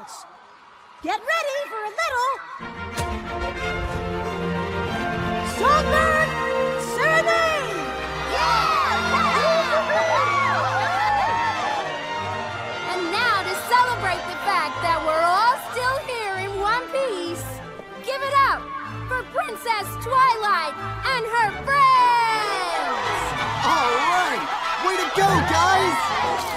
dance. Get ready for a little Songbird Serenade! And now to celebrate the fact that we're all still here in one piece, give it up for Princess Twilight and her friends! All right! Way to go, guys!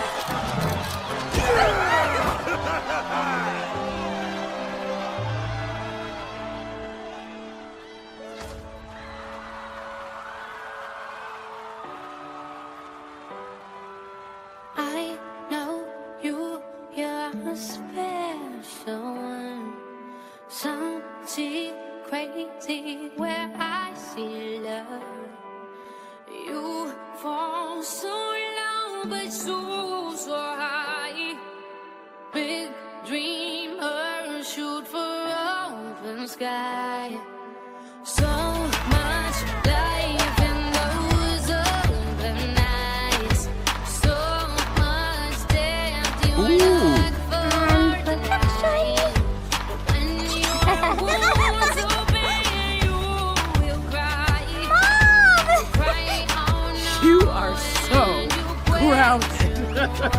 I know you're a special one. Something crazy where I see love. You fall so low, but so high. Big dreamer, shoot for open sky. So much life in those open eyes. So much depth you look for tonight. When your wounds open, you will cry. Mom! Cry on You are so grounded.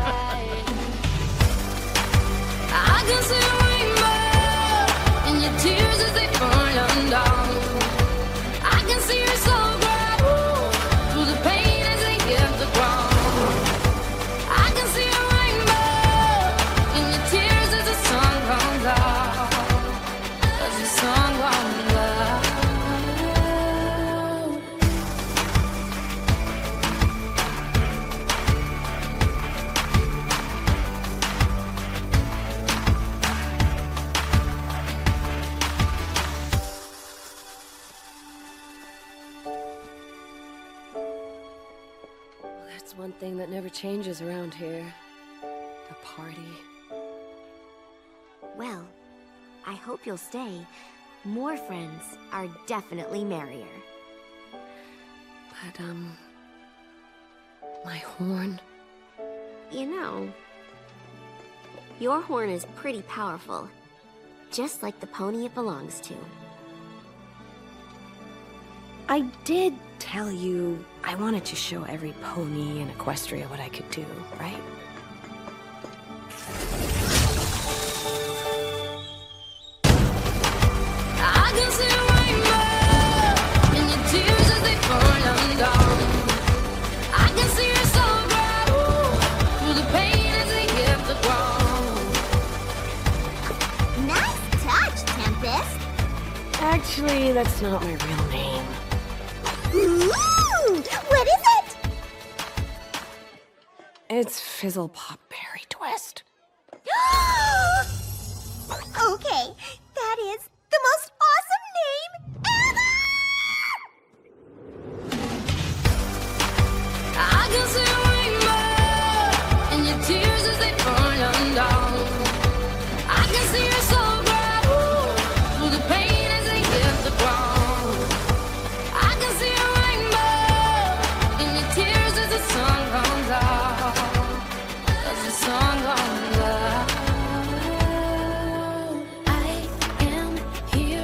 I can see a rainbow in your tears as they fall undone. I can see your soul grow through the pain as they hit the ground. I can see a rainbow in your tears as the sun comes out. As the sun comes out. That's one thing that never changes around here. The party. Well, I hope you'll stay. More friends are definitely merrier. But, my horn. You know, your horn is pretty powerful. Just like the pony it belongs to. I did tell you I wanted to show every pony in Equestria what I could do, right? I can see a rainbow in your tears as they fall undone. I can see your soul grow through the pain as they hit the ground. Nice touch, Tempest! Actually, that's not my real name. Ooh! What is it? It's Fizzle Pop Berry Twist. Okay, that is the most awesome name ever! I can see a rainbow in your tears as they fall undone. I can see your soul grow through the pain as they hit the ground. I can see a rainbow in your tears as the sun comes out. As the sun comes out. I am here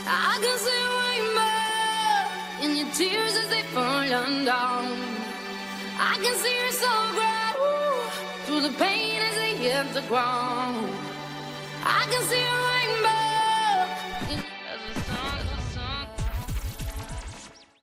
I can see a rainbow in your tears as they fall down. I can see your soul grow through the pain as they hit the ground. I can see a rainbow.